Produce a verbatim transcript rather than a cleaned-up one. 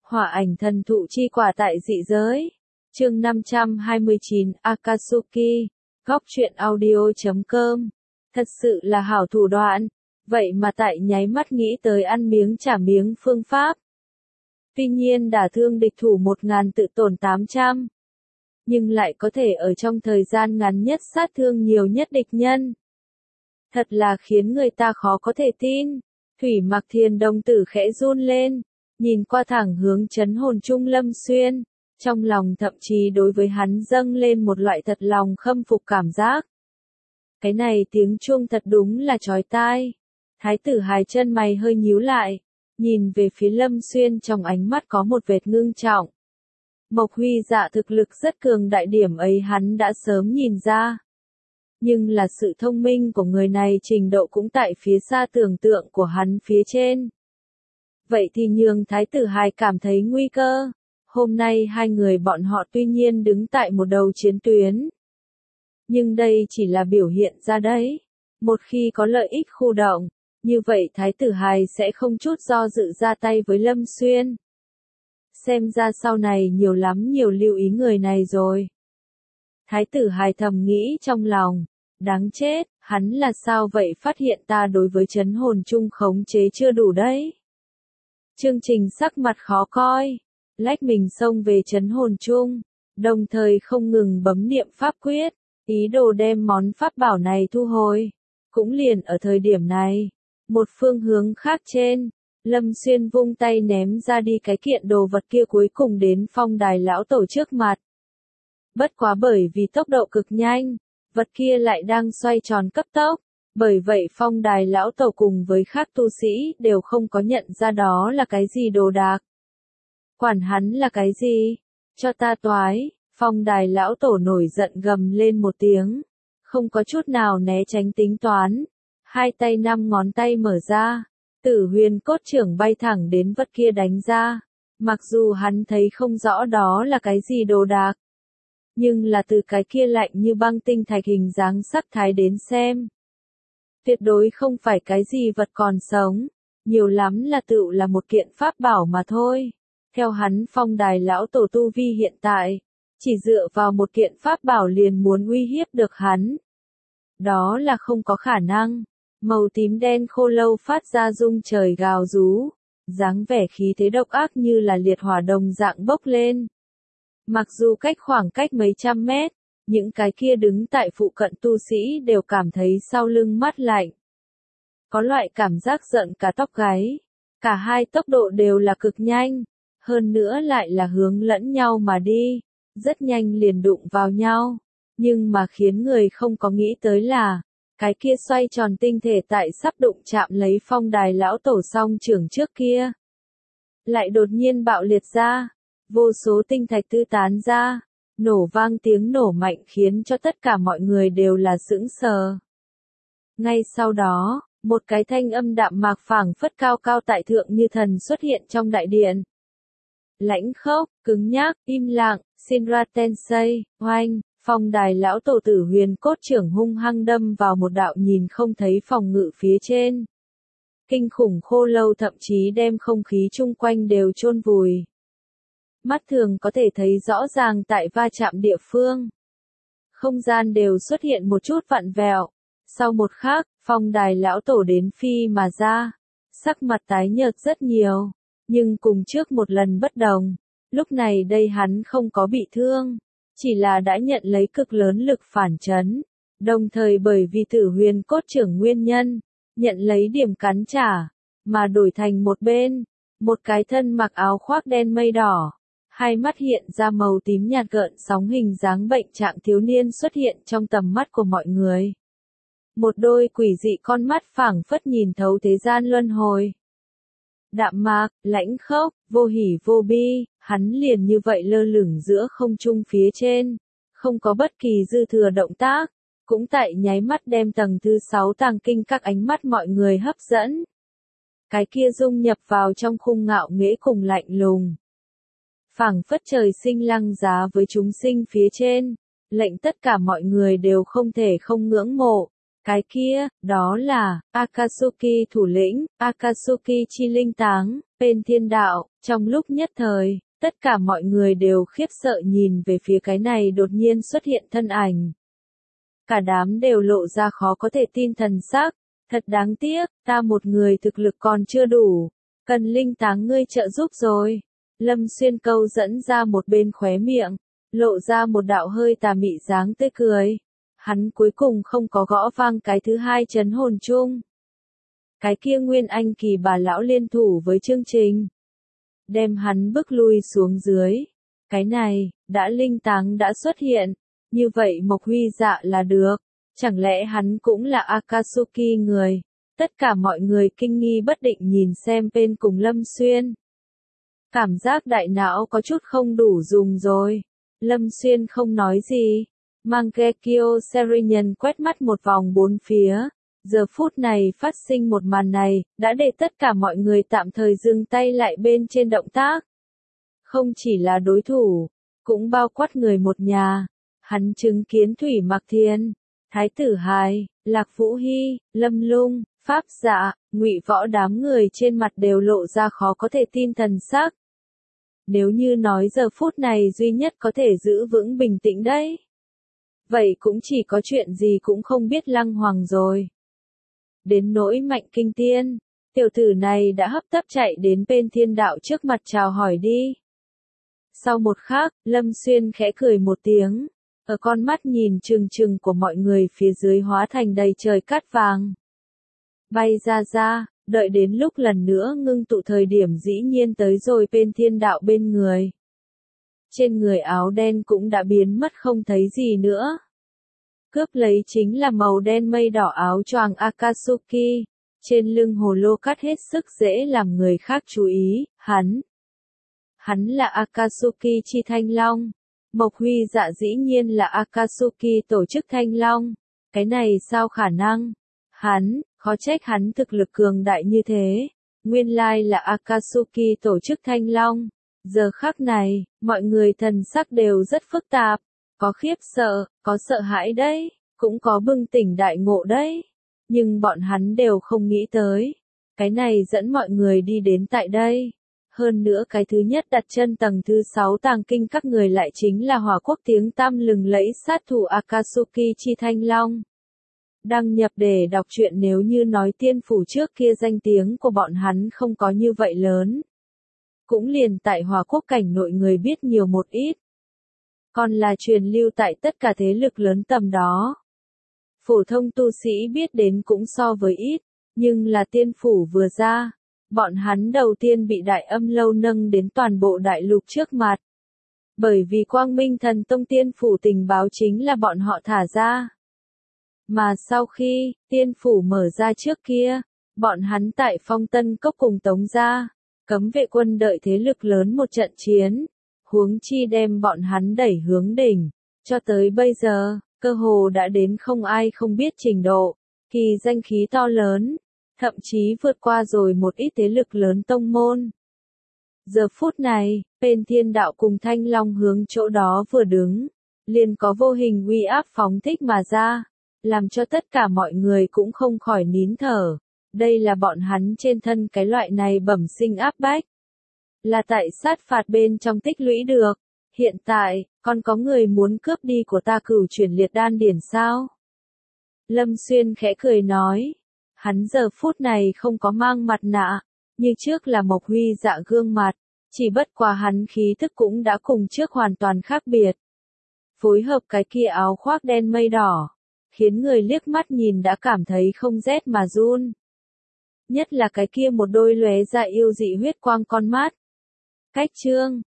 Hỏa ảnh thần thụ chi quả tại dị giới. Chương năm trăm hai mươi chín, Akatsuki, góc truyện audio chấm com. Thật sự là hảo thủ đoạn, vậy mà tại nháy mắt nghĩ tới ăn miếng trả miếng phương pháp. Tuy nhiên đả thương địch thủ một ngàn tự tổn tám trăm. Nhưng lại có thể ở trong thời gian ngắn nhất sát thương nhiều nhất địch nhân. Thật là khiến người ta khó có thể tin. Thủy Mặc Thiền đồng tử khẽ run lên, nhìn qua thẳng hướng trấn hồn trung Lâm Xuyên, trong lòng thậm chí đối với hắn dâng lên một loại thật lòng khâm phục cảm giác. Cái này tiếng chuông thật đúng là chói tai. Thái tử Hài chân mày hơi nhíu lại, nhìn về phía Lâm Xuyên trong ánh mắt có một vệt ngưng trọng. Mộc Huy Dạ thực lực rất cường đại, điểm ấy hắn đã sớm nhìn ra. Nhưng là sự thông minh của người này trình độ cũng tại phía xa tưởng tượng của hắn phía trên. Vậy thì nhường Thái tử Hài cảm thấy nguy cơ. Hôm nay hai người bọn họ tuy nhiên đứng tại một đầu chiến tuyến. Nhưng đây chỉ là biểu hiện ra đấy. Một khi có lợi ích khu động, như vậy Thái tử Hài sẽ không chút do dự ra tay với Lâm Xuyên. Xem ra sau này nhiều lắm nhiều lưu ý người này rồi. Thái tử Hài thầm nghĩ trong lòng, đáng chết, hắn là sao vậy, phát hiện ta đối với trấn hồn chung khống chế chưa đủ đấy. Chương Trình sắc mặt khó coi, lách mình xông về trấn hồn chung, đồng thời không ngừng bấm niệm pháp quyết, ý đồ đem món pháp bảo này thu hồi. Cũng liền ở thời điểm này, một phương hướng khác trên, Lâm Xuyên vung tay ném ra đi cái kiện đồ vật kia, cuối cùng đến Phong Đài lão tổ trước mặt. Bất quá bởi vì tốc độ cực nhanh, vật kia lại đang xoay tròn cấp tốc, bởi vậy Phong Đài lão tổ cùng với khác tu sĩ đều không có nhận ra đó là cái gì đồ đạc. Quản hắn là cái gì? Cho ta toái! Phong Đài lão tổ nổi giận gầm lên một tiếng, không có chút nào né tránh tính toán, hai tay năm ngón tay mở ra, Tử Huyền cốt trưởng bay thẳng đến vật kia đánh ra. Mặc dù hắn thấy không rõ đó là cái gì đồ đạc, nhưng là từ cái kia lạnh như băng tinh thạch hình dáng sắc thái đến xem, tuyệt đối không phải cái gì vật còn sống, nhiều lắm là tựu là một kiện pháp bảo mà thôi. Theo hắn Phong Đài lão tổ tu vi hiện tại, chỉ dựa vào một kiện pháp bảo liền muốn uy hiếp được hắn, đó là không có khả năng. Màu tím đen khô lâu phát ra rung trời gào rú, dáng vẻ khí thế độc ác như là liệt hỏa đồng dạng bốc lên. Mặc dù cách khoảng cách mấy trăm mét, những cái kia đứng tại phụ cận tu sĩ đều cảm thấy sau lưng mát lạnh. Có loại cảm giác giận cả tóc gáy. Cả hai tốc độ đều là cực nhanh, hơn nữa lại là hướng lẫn nhau mà đi, rất nhanh liền đụng vào nhau. Nhưng mà khiến người không có nghĩ tới là, cái kia xoay tròn tinh thể tại sắp đụng chạm lấy Phong Đài lão tổ song trưởng trước kia, lại đột nhiên bạo liệt ra, vô số tinh thạch tư tán ra, nổ vang tiếng nổ mạnh khiến cho tất cả mọi người đều là sững sờ. Ngay sau đó, một cái thanh âm đạm mạc phảng phất cao cao tại thượng như thần xuất hiện trong đại điện. Lãnh khốc, cứng nhắc, im lặng, Shinra Tensei, oanh. Phong Đài lão tổ Tử Huyền cốt trưởng hung hăng đâm vào một đạo nhìn không thấy phòng ngự phía trên. Kinh khủng khô lâu thậm chí đem không khí chung quanh đều chôn vùi. Mắt thường có thể thấy rõ ràng tại va chạm địa phương, không gian đều xuất hiện một chút vặn vẹo. Sau một khắc, Phong Đài lão tổ đến phi mà ra, sắc mặt tái nhợt rất nhiều, nhưng cùng trước một lần bất đồng, lúc này đây hắn không có bị thương. Chỉ là đã nhận lấy cực lớn lực phản chấn, đồng thời bởi vì Tử Huyền cốt trưởng nguyên nhân, nhận lấy điểm cắn trả, mà đổi thành một bên, một cái thân mặc áo khoác đen mây đỏ, hai mắt hiện ra màu tím nhạt gợn sóng hình dáng bệnh trạng thiếu niên xuất hiện trong tầm mắt của mọi người. Một đôi quỷ dị con mắt phảng phất nhìn thấu thế gian luân hồi. Đạm mạc, lãnh khốc, vô hỉ vô bi, hắn liền như vậy lơ lửng giữa không trung phía trên, không có bất kỳ dư thừa động tác, cũng tại nháy mắt đem tầng thứ sáu tàng kinh các ánh mắt mọi người hấp dẫn. Cái kia dung nhập vào trong khung ngạo nghễ cùng lạnh lùng. Phảng phất trời sinh lăng giá với chúng sinh phía trên, lệnh tất cả mọi người đều không thể không ngưỡng mộ. Cái kia, đó là, Akatsuki thủ lĩnh, Akatsuki chi linh táng, P Bên thiên đạo, trong lúc nhất thời, tất cả mọi người đều khiếp sợ nhìn về phía cái này đột nhiên xuất hiện thân ảnh. Cả đám đều lộ ra khó có thể tin thần sắc, thật đáng tiếc, ta một người thực lực còn chưa đủ, cần linh táng ngươi trợ giúp rồi. Lâm Xuyên câu dẫn ra một bên khóe miệng, lộ ra một đạo hơi tà mị dáng tươi cười. Hắn cuối cùng không có gõ vang cái thứ hai trấn hồn chung. Cái kia Nguyên Anh kỳ bà lão liên thủ với chương trình, đem hắn bức lui xuống dưới. Cái này, đã linh táng đã xuất hiện, như vậy Mộc Huy Dạ là được, chẳng lẽ hắn cũng là Akatsuki người? Tất cả mọi người kinh nghi bất định nhìn xem bên cùng Lâm Xuyên. Cảm giác đại não có chút không đủ dùng rồi. Lâm Xuyên không nói gì. Mangekyo Serinhân quét mắt một vòng bốn phía. Giờ phút này phát sinh một màn này, đã để tất cả mọi người tạm thời dừng tay lại bên trên động tác. Không chỉ là đối thủ, cũng bao quát người một nhà. Hắn chứng kiến Thủy Mặc Thiên, Thái Tử Hài, Lạc Vũ Hy, Lâm Lung, Pháp Dạ, Ngụy Võ đám người trên mặt đều lộ ra khó có thể tin thần sắc. Nếu như nói giờ phút này duy nhất có thể giữ vững bình tĩnh đấy. Vậy cũng chỉ có chuyện gì cũng không biết Lăng Hoàng rồi. Đến nỗi Mạnh Kinh Tiên, tiểu tử này đã hấp tấp chạy đến bên thiên đạo trước mặt chào hỏi đi. Sau một khắc, Lâm Xuyên khẽ cười một tiếng, ở con mắt nhìn trừng trừng của mọi người phía dưới hóa thành đầy trời cát vàng. Bay ra ra, đợi đến lúc lần nữa ngưng tụ thời điểm dĩ nhiên tới rồi bên thiên đạo bên người. Trên người áo đen cũng đã biến mất không thấy gì nữa. Cướp lấy chính là màu đen mây đỏ áo choàng Akatsuki, trên lưng hồ lô cắt hết sức dễ làm người khác chú ý, hắn. Hắn là Akatsuki chi Thanh Long. Mộc Huy Dạ dĩ nhiên là Akatsuki tổ chức Thanh Long. Cái này sao khả năng? Hắn, khó trách hắn thực lực cường đại như thế. Nguyên lai là Akatsuki tổ chức Thanh Long. Giờ khắc này, mọi người thần sắc đều rất phức tạp. Có khiếp sợ, có sợ hãi đấy, cũng có bừng tỉnh đại ngộ đấy. Nhưng bọn hắn đều không nghĩ tới. Cái này dẫn mọi người đi đến tại đây. Hơn nữa cái thứ nhất đặt chân tầng thứ sáu tàng kinh các người lại chính là Hỏa Quốc tiếng tăm lừng lẫy sát thủ Akatsuki chi Thanh Long. Đăng nhập để đọc truyện nếu như nói tiên phủ trước kia danh tiếng của bọn hắn không có như vậy lớn. Cũng liền tại Hỏa Quốc cảnh nội người biết nhiều một ít. Còn là truyền lưu tại tất cả thế lực lớn tầm đó. Phổ thông tu sĩ biết đến cũng so với ít, nhưng là tiên phủ vừa ra, bọn hắn đầu tiên bị Đại Âm Lâu nâng đến toàn bộ đại lục trước mặt. Bởi vì Quang Minh Thần Tông tiên phủ tình báo chính là bọn họ thả ra. Mà sau khi tiên phủ mở ra trước kia, bọn hắn tại Phong Tân Cốc cùng Tống gia, cấm vệ quân đợi thế lực lớn một trận chiến, huống chi đem bọn hắn đẩy hướng đỉnh, cho tới bây giờ, cơ hồ đã đến không ai không biết trình độ, kỳ danh khí to lớn, thậm chí vượt qua rồi một ít thế lực lớn tông môn. Giờ phút này, bên thiên đạo cùng Thanh Long hướng chỗ đó vừa đứng, liền có vô hình uy áp phóng thích mà ra, làm cho tất cả mọi người cũng không khỏi nín thở. Đây là bọn hắn trên thân cái loại này bẩm sinh áp bách. Là tại sát phạt bên trong tích lũy được. Hiện tại, còn có người muốn cướp đi của ta cửu chuyển liệt đan điển sao? Lâm Xuyên khẽ cười nói. Hắn giờ phút này không có mang mặt nạ, như trước là Mộc Huy Dạ gương mặt, chỉ bất qua hắn khí thức cũng đã cùng trước hoàn toàn khác biệt. Phối hợp cái kia áo khoác đen mây đỏ, khiến người liếc mắt nhìn đã cảm thấy không rét mà run. Nhất là cái kia một đôi lóe ra yêu dị huyết quang con mắt. Cách chương